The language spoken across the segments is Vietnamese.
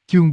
Chương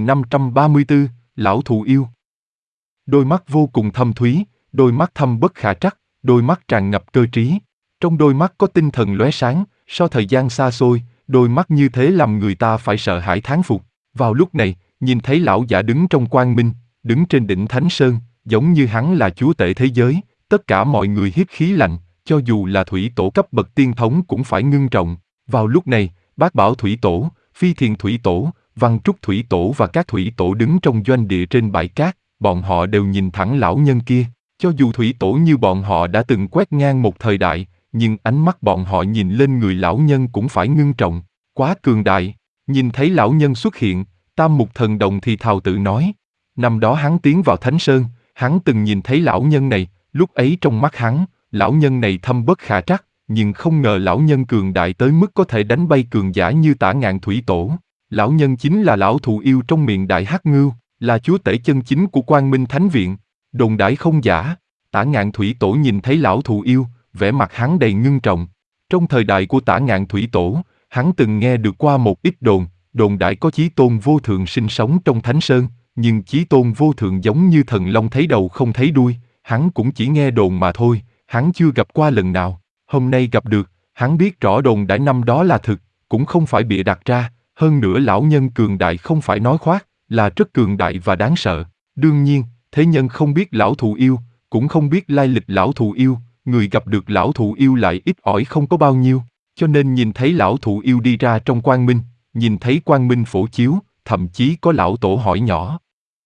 4534, Lão Thù Yêu. Đôi mắt vô cùng thâm thúy, đôi mắt thâm bất khả trắc, đôi mắt tràn ngập cơ trí. Trong đôi mắt có tinh thần lóe sáng, so thời gian xa xôi, đôi mắt như thế làm người ta phải sợ hãi thán phục. Vào lúc này, nhìn thấy lão giả đứng trong quang minh, đứng trên đỉnh Thánh Sơn, giống như hắn là chúa tể thế giới, tất cả mọi người hít khí lạnh, cho dù là thủy tổ cấp bậc tiên thống cũng phải ngưng trọng. Vào lúc này, Bát Bảo Thủy Tổ, Phi Thiền Thủy Tổ, Văn Trúc Thủy Tổ và các thủy tổ đứng trong doanh địa trên bãi cát, bọn họ đều nhìn thẳng lão nhân kia. Cho dù thủy tổ như bọn họ đã từng quét ngang một thời đại, nhưng ánh mắt bọn họ nhìn lên người lão nhân cũng phải ngưng trọng. Quá cường đại. Nhìn thấy lão nhân xuất hiện, Tam Mục Thần Đồng thì thào tự nói. Năm đó hắn tiến vào Thánh Sơn, hắn từng nhìn thấy lão nhân này, lúc ấy trong mắt hắn, lão nhân này thâm bất khả trắc, nhưng không ngờ lão nhân cường đại tới mức có thể đánh bay cường giả như Tả Ngạn Thủy Tổ. Lão nhân chính là lão thù yêu trong miệng Đại Hắc Ngưu, là chúa tể chân chính của Quang Minh Thánh Viện. Đồn đãi không giả, Tả Ngạn Thủy Tổ nhìn thấy lão thù yêu, vẻ mặt hắn đầy ngưng trọng. Trong thời đại của Tả Ngạn Thủy Tổ, hắn từng nghe được qua một ít đồn đãi có Chí Tôn vô thượng sinh sống trong Thánh Sơn, nhưng Chí Tôn vô thượng giống như thần long thấy đầu không thấy đuôi, hắn cũng chỉ nghe đồn mà thôi, hắn chưa gặp qua lần nào. Hôm nay gặp được, hắn biết rõ đồn đãi năm đó là thực, cũng không phải bịa đặt ra, hơn nữa lão nhân cường đại không phải nói khoác, là rất cường đại và đáng sợ. Đương nhiên, thế nhân không biết lão thù yêu, cũng không biết lai lịch lão thù yêu, người gặp được lão thù yêu lại ít ỏi không có bao nhiêu, cho nên nhìn thấy lão thù yêu đi ra trong quang minh, nhìn thấy quang minh phổ chiếu, thậm chí có lão tổ hỏi nhỏ.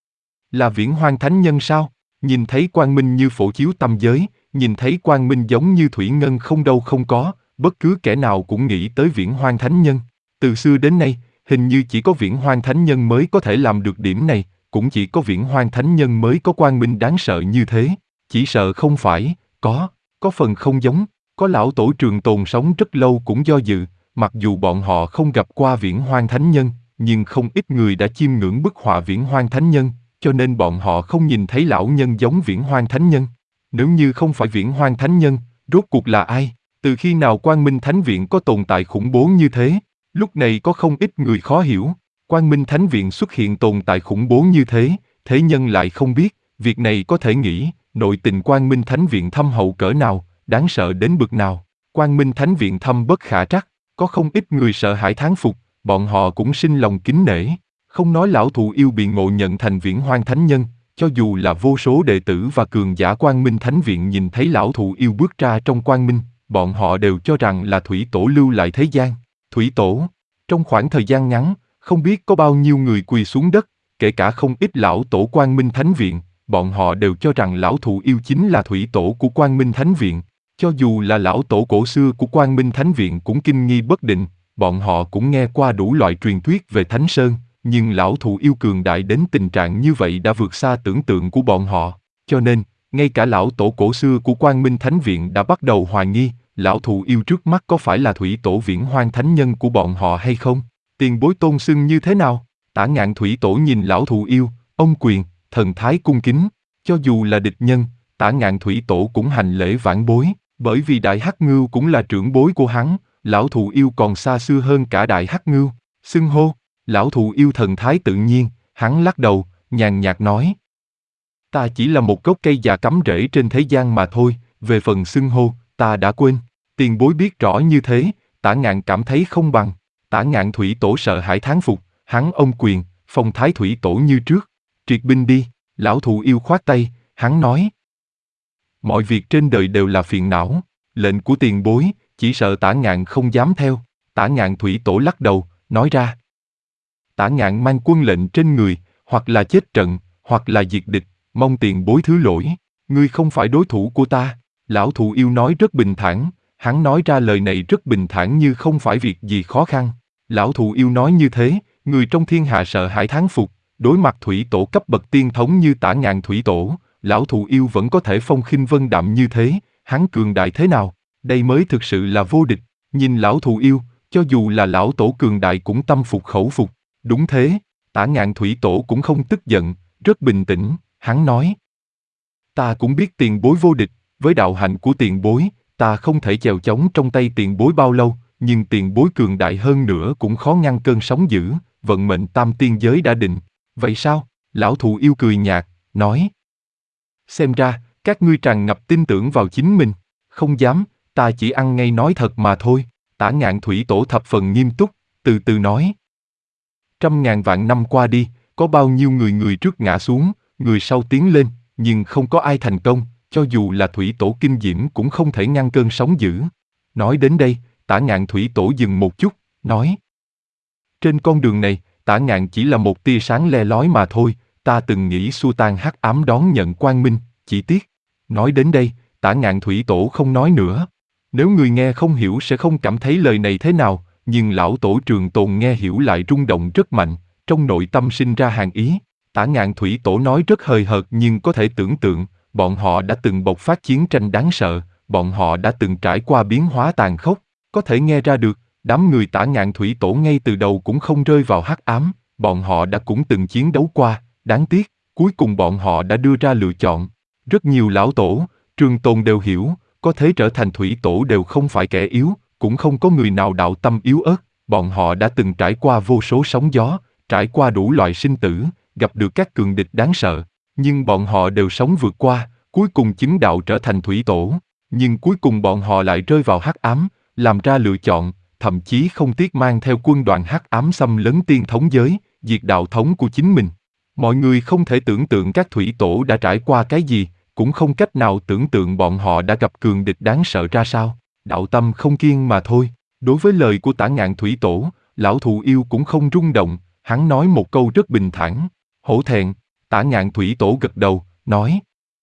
Là Viễn Hoang Thánh Nhân sao? Nhìn thấy quang minh như phổ chiếu tâm giới, nhìn thấy quang minh giống như thủy ngân không đâu không có, bất cứ kẻ nào cũng nghĩ tới Viễn Hoang Thánh Nhân. Từ xưa đến nay, hình như chỉ có Viễn Hoang Thánh Nhân mới có thể làm được điểm này, cũng chỉ có Viễn Hoang Thánh Nhân mới có quang minh đáng sợ như thế. Chỉ sợ không phải, có phần không giống, có lão tổ trường tồn sống rất lâu cũng do dự, mặc dù bọn họ không gặp qua Viễn Hoang Thánh Nhân, nhưng không ít người đã chiêm ngưỡng bức họa Viễn Hoang Thánh Nhân, cho nên bọn họ không nhìn thấy lão nhân giống Viễn Hoang Thánh Nhân. Nếu như không phải Viễn Hoang Thánh Nhân, rốt cuộc là ai? Từ khi nào Quang Minh Thánh Viện có tồn tại khủng bố như thế? Lúc này có không ít người khó hiểu, Quang Minh Thánh Viện xuất hiện tồn tại khủng bố như thế, thế nhân lại không biết, việc này có thể nghĩ, nội tình Quang Minh Thánh Viện thâm hậu cỡ nào, đáng sợ đến bực nào. Quang Minh Thánh Viện thâm bất khả trắc, có không ít người sợ hãi thán phục, bọn họ cũng sinh lòng kính nể. Không nói lão thù yêu bị ngộ nhận thành Viễn Hoang Thánh Nhân, cho dù là vô số đệ tử và cường giả Quang Minh Thánh Viện nhìn thấy lão thù yêu bước ra trong Quang Minh, bọn họ đều cho rằng là Thủy Tổ lưu lại thế gian. Thủy Tổ, trong khoảng thời gian ngắn, không biết có bao nhiêu người quỳ xuống đất, kể cả không ít lão tổ Quang Minh Thánh Viện, bọn họ đều cho rằng lão thù yêu chính là Thủy Tổ của Quang Minh Thánh Viện. Cho dù là lão tổ cổ xưa của Quang Minh Thánh Viện cũng kinh nghi bất định, bọn họ cũng nghe qua đủ loại truyền thuyết về Thánh Sơn, nhưng lão thù yêu cường đại đến tình trạng như vậy đã vượt xa tưởng tượng của bọn họ, cho nên, ngay cả lão tổ cổ xưa của Quang Minh Thánh Viện đã bắt đầu hoài nghi, lão thù yêu trước mắt có phải là Thủy Tổ Viễn Hoang Thánh Nhân của bọn họ hay không? Tiền bối tôn xưng như thế nào? Tả Ngạn Thủy Tổ nhìn lão thù yêu, ông quyền, thần thái cung kính, cho dù là địch nhân, Tả Ngạn Thủy Tổ cũng hành lễ vãn bối, bởi vì Đại Hắc Ngưu cũng là trưởng bối của hắn, lão thù yêu còn xa xưa hơn cả Đại Hắc Ngưu. Xưng hô, lão thù yêu thần thái tự nhiên, hắn lắc đầu, nhàn nhạt nói. Ta chỉ là một gốc cây già cắm rễ trên thế gian mà thôi, về phần xưng hô, ta đã quên. Tiền bối biết rõ như thế, Tả Ngạn cảm thấy không bằng. Tả Ngạn Thủy Tổ sợ hãi thán phục, hắn ôm quyền, phong thái Thủy Tổ như trước. Triệt binh đi, lão thù yêu khoát tay, hắn nói. Mọi việc trên đời đều là phiền não, lệnh của tiền bối, chỉ sợ Tả Ngạn không dám theo. Tả Ngạn Thủy Tổ lắc đầu, nói ra. Tả Ngạn mang quân lệnh trên người, hoặc là chết trận, hoặc là diệt địch, mong tiền bối thứ lỗi. Ngươi không phải đối thủ của ta. Lão thù yêu nói rất bình thản, hắn nói ra lời này rất bình thản như không phải việc gì khó khăn. Lão thù yêu nói như thế, người trong thiên hạ sợ hãi thán phục, đối mặt Thủy Tổ cấp bậc tiên thống như Tả Ngạn Thủy Tổ, lão thù yêu vẫn có thể phong khinh vân đạm như thế, hắn cường đại thế nào, đây mới thực sự là vô địch. Nhìn lão thù yêu, cho dù là lão tổ cường đại cũng tâm phục khẩu phục. Đúng thế, Tả Ngạn Thủy Tổ cũng không tức giận, rất bình tĩnh, hắn nói. Ta cũng biết tiền bối vô địch, với đạo hạnh của tiền bối, ta không thể chèo chống trong tay tiền bối bao lâu, nhưng tiền bối cường đại hơn nữa cũng khó ngăn cơn sóng dữ, vận mệnh tam tiên giới đã định. Vậy sao? Lão thụ yêu cười nhạt, nói. Xem ra, các ngươi tràn ngập tin tưởng vào chính mình. Không dám, ta chỉ ăn ngay nói thật mà thôi. Tả Ngạn Thủy Tổ thập phần nghiêm túc, từ từ nói. 100.000 vạn năm qua đi, có bao nhiêu người trước ngã xuống, người sau tiến lên, nhưng không có ai thành công, cho dù là Thủy Tổ kinh diễm cũng không thể ngăn cơn sóng dữ. Nói đến đây, Tả Ngạn Thủy Tổ dừng một chút, nói. Trên con đường này, Tả Ngạn chỉ là một tia sáng le lói mà thôi, ta từng nghĩ xua tan hắc ám đón nhận quang minh, chỉ tiếc. Nói đến đây, Tả Ngạn Thủy Tổ không nói nữa. Nếu người nghe không hiểu sẽ không cảm thấy lời này thế nào, nhưng lão tổ Trường Tồn nghe hiểu lại rung động rất mạnh, trong nội tâm sinh ra hàn ý. Tả Ngạn Thủy Tổ nói rất hời hợt nhưng có thể tưởng tượng, bọn họ đã từng bộc phát chiến tranh đáng sợ, bọn họ đã từng trải qua biến hóa tàn khốc, có thể nghe ra được, đám người Tả Ngạn Thủy Tổ ngay từ đầu cũng không rơi vào hắc ám, bọn họ đã cũng từng chiến đấu qua, đáng tiếc, cuối cùng bọn họ đã đưa ra lựa chọn. Rất nhiều lão tổ, Trường Tồn đều hiểu, có thể trở thành Thủy Tổ đều không phải kẻ yếu, cũng không có người nào đạo tâm yếu ớt, bọn họ đã từng trải qua vô số sóng gió, trải qua đủ loại sinh tử, gặp được các cường địch đáng sợ, nhưng bọn họ đều sống vượt qua, cuối cùng chứng đạo trở thành Thủy Tổ, nhưng cuối cùng bọn họ lại rơi vào hắc ám, làm ra lựa chọn, thậm chí không tiếc mang theo quân đoàn hắc ám xâm lấn tiên thống giới, diệt đạo thống của chính mình. Mọi người không thể tưởng tượng các Thủy Tổ đã trải qua cái gì, cũng không cách nào tưởng tượng bọn họ đã gặp cường địch đáng sợ ra sao, đạo tâm không kiên mà thôi. Đối với lời của Tả Ngạn Thủy Tổ, lão thụ yêu cũng không rung động, hắn nói một câu rất bình thản, hổ thẹn. Tả Ngạn Thủy Tổ gật đầu, nói.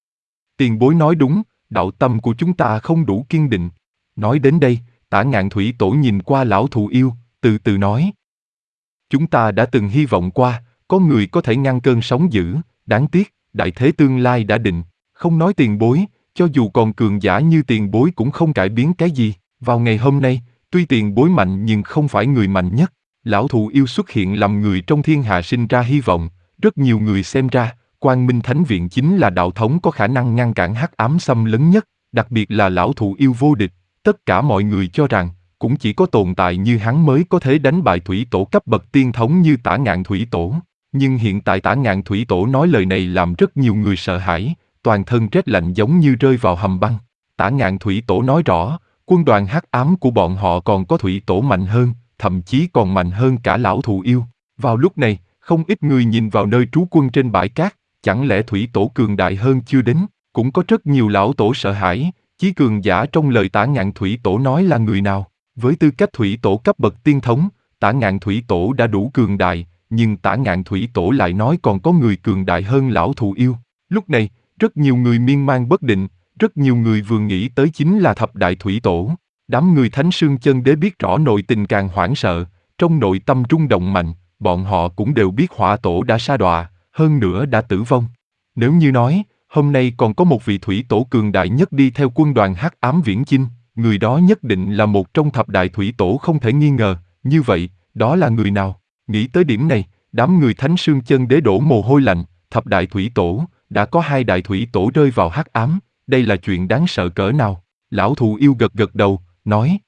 Tiền bối nói đúng, đạo tâm của chúng ta không đủ kiên định. Nói đến đây, Tả Ngạn Thủy Tổ nhìn qua lão thụ yêu, từ từ nói. Chúng ta đã từng hy vọng qua, có người có thể ngăn cơn sóng dữ, đáng tiếc, đại thế tương lai đã định. Không nói tiền bối, cho dù còn cường giả như tiền bối cũng không cải biến cái gì. Vào ngày hôm nay, tuy tiền bối mạnh nhưng không phải người mạnh nhất. Lão thụ yêu xuất hiện làm người trong thiên hạ sinh ra hy vọng. Rất nhiều người xem ra, Quang Minh Thánh Viện chính là đạo thống có khả năng ngăn cản hắc ám xâm lấn nhất, đặc biệt là lão thụ yêu vô địch. Tất cả mọi người cho rằng, cũng chỉ có tồn tại như hắn mới có thể đánh bại Thủy Tổ cấp bậc tiên thống như Tả Ngạn Thủy Tổ. Nhưng hiện tại Tả Ngạn Thủy Tổ nói lời này làm rất nhiều người sợ hãi, toàn thân rét lạnh giống như rơi vào hầm băng. Tả Ngạn Thủy Tổ nói rõ, quân đoàn hắc ám của bọn họ còn có Thủy Tổ mạnh hơn, thậm chí còn mạnh hơn cả lão thụ yêu. Vào lúc này, không ít người nhìn vào nơi trú quân trên bãi cát, chẳng lẽ Thủy Tổ cường đại hơn chưa đến? Cũng có rất nhiều lão tổ sợ hãi, chí cường giả trong lời Tả Ngạn Thủy Tổ nói là người nào? Với tư cách Thủy Tổ cấp bậc tiên thống, Tả Ngạn Thủy Tổ đã đủ cường đại, nhưng Tả Ngạn Thủy Tổ lại nói còn có người cường đại hơn lão thụ yêu. Lúc này, rất nhiều người miên man bất định, rất nhiều người vừa nghĩ tới chính là thập đại Thủy Tổ. Đám người Thánh Sương Chân Đế biết rõ nội tình càng hoảng sợ, trong nội tâm rung động mạnh, bọn họ cũng đều biết Hỏa Tổ đã sa đọa, hơn nữa đã tử vong. Nếu như nói, hôm nay còn có một vị Thủy Tổ cường đại nhất đi theo quân đoàn hắc ám viễn chinh, người đó nhất định là một trong thập đại Thủy Tổ không thể nghi ngờ, như vậy, đó là người nào? Nghĩ tới điểm này, đám người Thánh Sương Chân Đế đổ mồ hôi lạnh, thập đại Thủy Tổ, đã có 2 đại Thủy Tổ rơi vào hắc ám, đây là chuyện đáng sợ cỡ nào? Lão thụ yêu gật gật đầu, nói.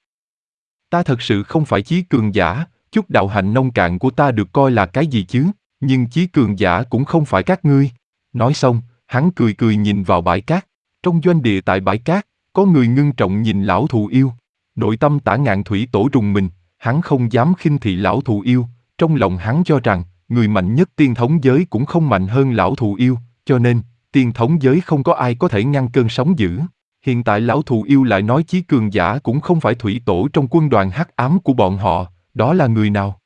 Ta thật sự không phải chí cường giả, chút đạo hạnh nông cạn của ta được coi là cái gì chứ, nhưng chí cường giả cũng không phải các ngươi. Nói xong, hắn cười cười nhìn vào bãi cát. Trong doanh địa tại bãi cát, có người ngưng trọng nhìn lão thụ yêu. Nội tâm Tả Ngạn Thủy Tổ rùng mình, hắn không dám khinh thị lão thụ yêu, trong lòng hắn cho rằng, người mạnh nhất tiên thống giới cũng không mạnh hơn lão thụ yêu, cho nên, tiên thống giới không có ai có thể ngăn cơn sóng dữ. Hiện tại lão thụ yêu lại nói chí cường giả cũng không phải Thủy Tổ trong quân đoàn hắc ám của bọn họ, đó là người nào?